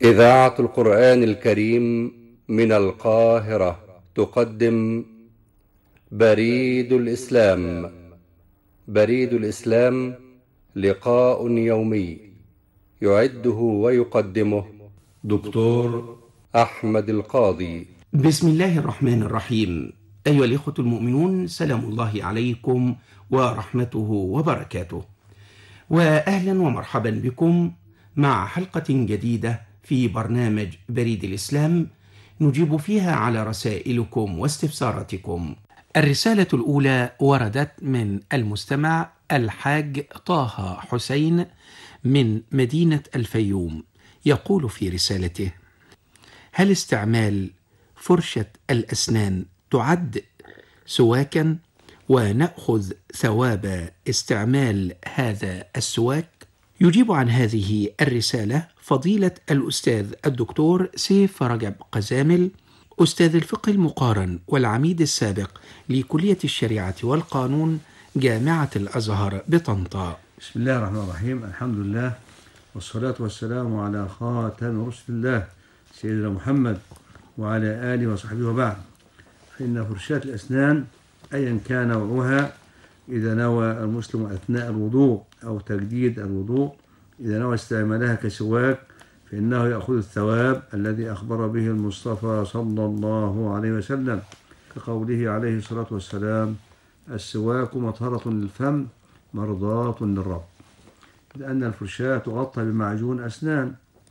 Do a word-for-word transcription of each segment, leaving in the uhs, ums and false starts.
إذاعة القرآن الكريم من القاهرة تقدم بريد الإسلام. بريد الإسلام لقاء يومي يعده ويقدمه دكتور أحمد القاضي. بسم الله الرحمن الرحيم. أيها الإخوة المؤمنون، سلام الله عليكم ورحمته وبركاته، وأهلا ومرحبا بكم مع حلقة جديدة في برنامج بريد الإسلام نجيب فيها على رسائلكم واستفساراتكم. الرسالة الأولى وردت من المستمع الحاج طه حسين من مدينة الفيوم، يقول في رسالته: هل استعمال فرشة الأسنان تعد سواكا ونأخذ ثواب استعمال هذا السواك؟ يجيب عن هذه الرسالة فضيلة الأستاذ الدكتور سيف رجب قزامل، أستاذ الفقه المقارن والعميد السابق لكلية الشريعة والقانون جامعة الأزهر بطنطا. بسم الله الرحمن الرحيم. الحمد لله والصلاة والسلام على خاتم رسل الله سيدنا محمد وعلى آله وصحبه وبعد. فإن فرشاة الأسنان أيا كان نوعها، إذا نوى المسلم أثناء الوضوء أو تجديد الوضوء إذا نوى استعمالها كسواك فإنه يأخذ الثواب الذي أخبر به المصطفى صلى الله عليه وسلم، كقوله عليه الصلاة والسلام: السواك مطهرة للفم مرضاة للرب. لأن الفرشاة تغطى بمعجون أسنان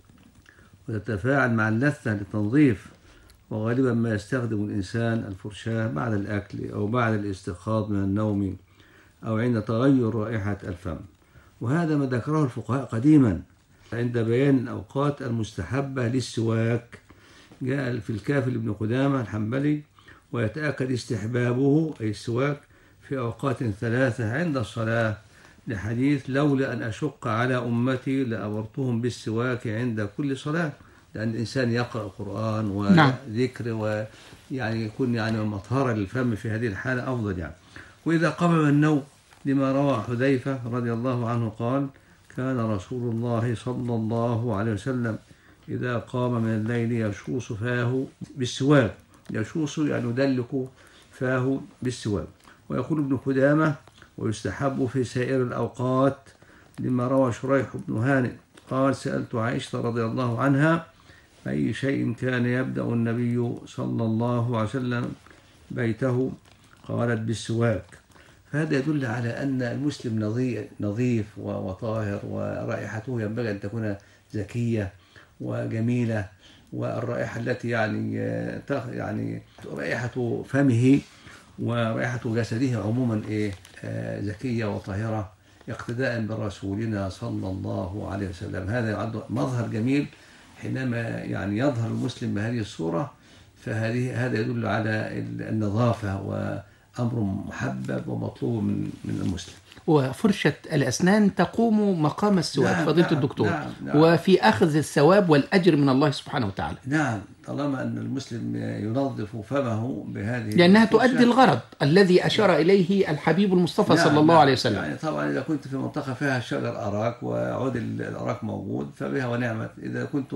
وتتفاعل مع اللثة للتنظيف، وغالبا ما يستخدم الإنسان الفرشاة بعد الأكل أو بعد الاستيقاظ من النوم أو عند تغير رائحة الفم. وهذا ما ذكره الفقهاء قديما عند بيان الأوقات المستحبة للسواك. جاء في الكافي لابن قدامة الحنبلي: ويتأكد استحبابه أي السواك في أوقات ثلاثة عند الصلاة، لحديث: لولا أن أشق على أمتي لأمرتهم بالسواك عند كل صلاة. لأن الإنسان يقرأ القرآن وذكر ويعني يكون يعني مطهرة للفم في هذه الحالة أفضل يعني. وإذا قام من النوم، لما روى حذيفة رضي الله عنه قال: كان رسول الله صلى الله عليه وسلم إذا قام من الليل يشوص فاه بالسواك. يشوص يعني يدلك فاه بالسواك. ويقول ابن قدامة: ويستحب في سائر الأوقات، لما روى شريح بن هانئ قال: سألت عائشة رضي الله عنها أي شيء كان يبدأ النبي صلى الله عليه وسلم بيته؟ قالت: بالسواك. فهذا يدل على أن المسلم نظيف وطاهر، ورائحته ينبغي أن تكون زكية وجميلة، والرائحة التي يعني يعني رائحة فمه ورائحة جسده عموما إيه زكية وطاهرة، اقتداء برسولنا صلى الله عليه وسلم. هذا يعد مظهر جميل حينما يعني يظهر المسلم بهذه الصورة، فهذه هذا يدل على النظافة وأمر محبب ومطلوب من من المسلم. وفرشة الأسنان تقوم مقام السواك. نعم فضيلة نعم الدكتور نعم نعم وفي أخذ الثواب والأجر من الله سبحانه وتعالى. نعم، طالما أن المسلم ينظف فمه بهذه، لأنها تؤدي الغرض الذي أشار نعم إليه الحبيب المصطفى نعم صلى الله نعم عليه وسلم. يعني طبعا إذا كنت في منطقة فيها شجر أراك وعود الأراك موجود فبها ونعمت. إذا كنت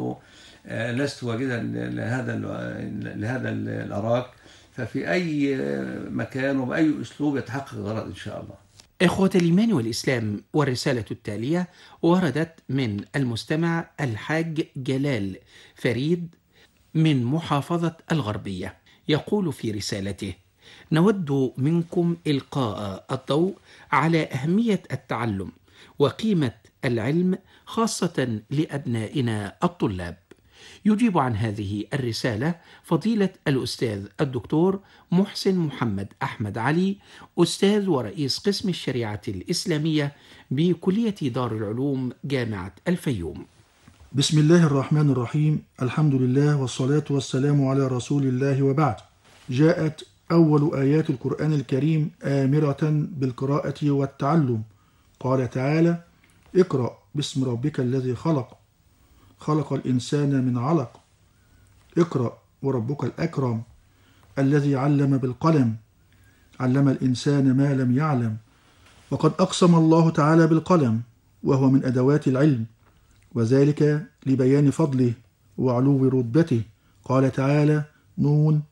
لست واجدا لهذا لهذا الأراك ففي أي مكان وبأي أسلوب يتحقق الغرض إن شاء الله. إخوة الإيمان والإسلام، والرسالة التالية وردت من المستمع الحاج جلال فريد من محافظة الغربية، يقول في رسالته: نود منكم إلقاء الضوء على أهمية التعلم وقيمة العلم خاصة لأبنائنا الطلاب. يجيب عن هذه الرسالة فضيلة الأستاذ الدكتور محسن محمد أحمد علي، أستاذ ورئيس قسم الشريعة الإسلامية بكلية دار العلوم جامعة الفيوم. بسم الله الرحمن الرحيم. الحمد لله والصلاة والسلام على رسول الله وبعد. جاءت أول آيات القرآن الكريم آمرة بالقراءة والتعلم. قال تعالى: اقرأ باسم ربك الذي خلق خلق الإنسان من علق اقرأ وربك الأكرم الذي علم بالقلم علم الإنسان ما لم يعلم. وقد أقسم الله تعالى بالقلم وهو من أدوات العلم، وذلك لبيان فضله وعلو رتبته. قال تعالى: نون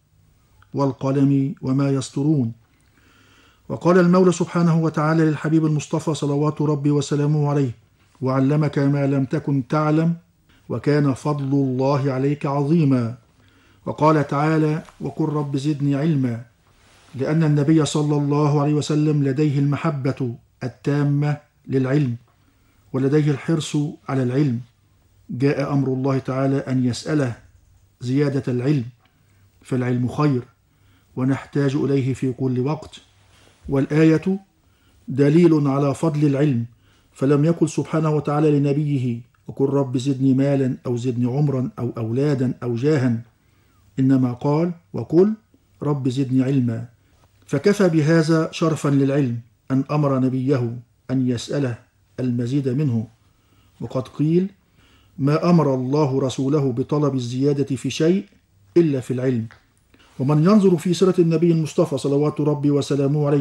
والقلم وما يسطرون. وقال المولى سبحانه وتعالى للحبيب المصطفى صلوات ربي وسلامه عليه: وعلمك ما لم تكن تعلم وكان فضل الله عليك عظيما. وقال تعالى: وقل رب زدني علما، لأن النبي صلى الله عليه وسلم لديه المحبة التامة للعلم ولديه الحرص على العلم. جاء أمر الله تعالى أن يسأله زيادة العلم، فالعلم خير ونحتاج إليه في كل وقت. والآية دليل على فضل العلم، فلم يقل سبحانه وتعالى لنبيه: وقل رب زدني مالا أو زدني عمرا أو أولادا أو جاها، إنما قال: وقل رب زدني علما. فكفى بهذا شرفا للعلم أن أمر نبيه أن يسأله المزيد منه. وقد قيل: ما أمر الله رسوله بطلب الزيادة في شيء إلا في العلم. ومن ينظر في سيرة النبي المصطفى صلوات ربي وسلامه عليه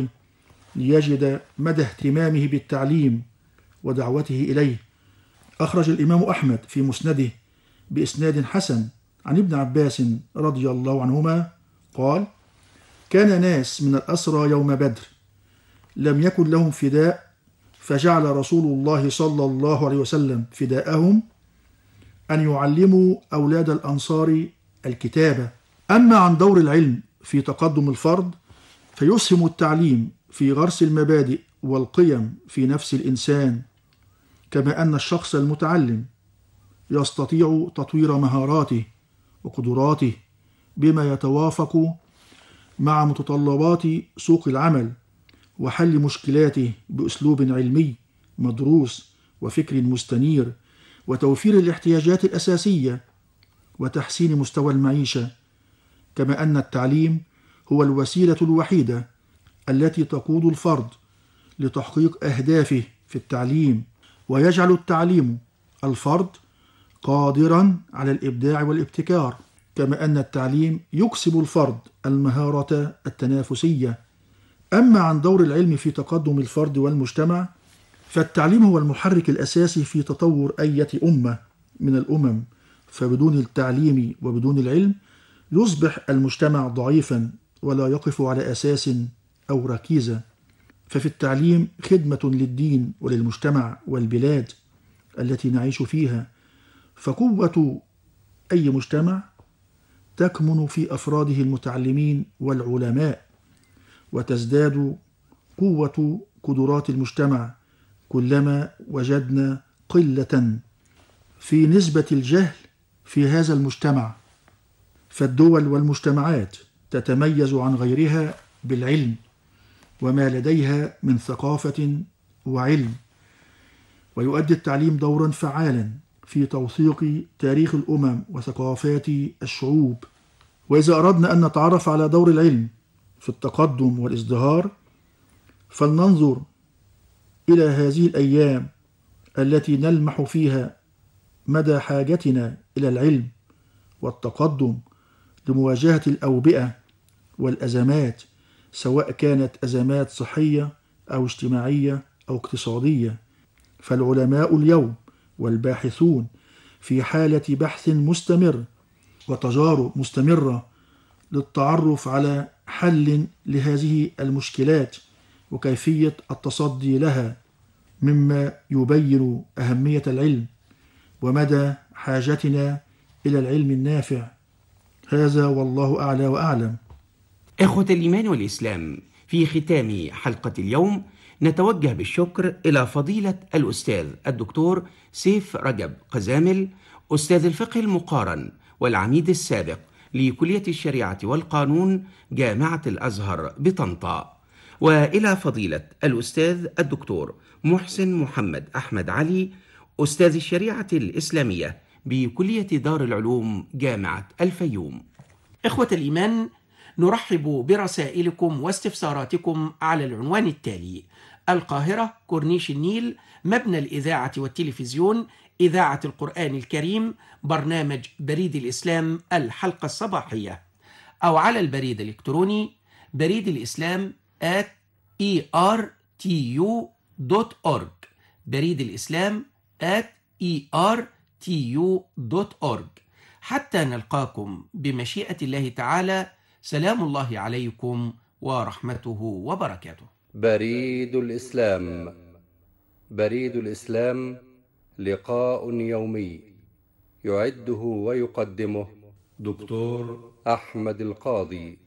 ليجد مدى اهتمامه بالتعليم ودعوته إليه. أخرج الإمام أحمد في مسنده بإسناد حسن عن ابن عباس رضي الله عنهما قال: كان ناس من الأسرى يوم بدر لم يكن لهم فداء، فجعل رسول الله صلى الله عليه وسلم فداءهم أن يعلموا أولاد الأنصار الكتابة. أما عن دور العلم في تقدم الفرد، فيسهم التعليم في غرس المبادئ والقيم في نفس الإنسان، كما أن الشخص المتعلم يستطيع تطوير مهاراته وقدراته بما يتوافق مع متطلبات سوق العمل، وحل مشكلاته بأسلوب علمي مدروس وفكر مستنير، وتوفير الاحتياجات الأساسية وتحسين مستوى المعيشة. كما أن التعليم هو الوسيلة الوحيدة التي تقود الفرد لتحقيق أهدافه في التعليم، ويجعل التعليم الفرد قادرا على الإبداع والابتكار. كما أن التعليم يكسب الفرد المهارة التنافسية. أما عن دور العلم في تقدم الفرد والمجتمع، فالتعليم هو المحرك الأساسي في تطور أي أمة من الأمم، فبدون التعليم وبدون العلم يصبح المجتمع ضعيفا ولا يقف على أساس أو ركيزة. ففي التعليم خدمة للدين وللمجتمع والبلاد التي نعيش فيها. فقوة أي مجتمع تكمن في أفراده المتعلمين والعلماء، وتزداد قوة قدرات المجتمع كلما وجدنا قلة في نسبة الجهل في هذا المجتمع. فالدول والمجتمعات تتميز عن غيرها بالعلم وما لديها من ثقافة وعلم، ويؤدي التعليم دورا فعالا في توثيق تاريخ الأمم وثقافات الشعوب. وإذا أردنا أن نتعرف على دور العلم في التقدم والازدهار، فلننظر إلى هذه الأيام التي نلمح فيها مدى حاجتنا إلى العلم والتقدم لمواجهة الأوبئة والأزمات، سواء كانت أزمات صحية أو اجتماعية أو اقتصادية. فالعلماء اليوم والباحثون في حالة بحث مستمر وتجارب مستمرة للتعرف على حل لهذه المشكلات وكيفية التصدي لها، مما يبين أهمية العلم ومدى حاجتنا إلى العلم النافع. هذا والله أعلى وأعلم. إخوة الإيمان والإسلام، في ختام حلقة اليوم نتوجه بالشكر إلى فضيلة الأستاذ الدكتور سيف رجب قزامل، أستاذ الفقه المقارن والعميد السابق لكلية الشريعة والقانون جامعة الأزهر بطنطا، وإلى فضيلة الأستاذ الدكتور محسن محمد أحمد علي، أستاذ الشريعة الإسلامية بكلية دار العلوم جامعة الفيوم. إخوة الإيمان، نرحب برسائلكم واستفساراتكم على العنوان التالي: القاهرة، كورنيش النيل، مبنى الإذاعة والتلفزيون، إذاعة القرآن الكريم، برنامج بريد الإسلام الحلقة الصباحية، أو على البريد الإلكتروني بريد الإسلام at e r t u dot org، بريد الإسلام at e r t u dot org. حتى نلقاكم بمشيئة الله تعالى، سلام الله عليكم ورحمته وبركاته. بريد الإسلام. بريد الإسلام لقاء يومي يعده ويقدمه دكتور أحمد القاضي.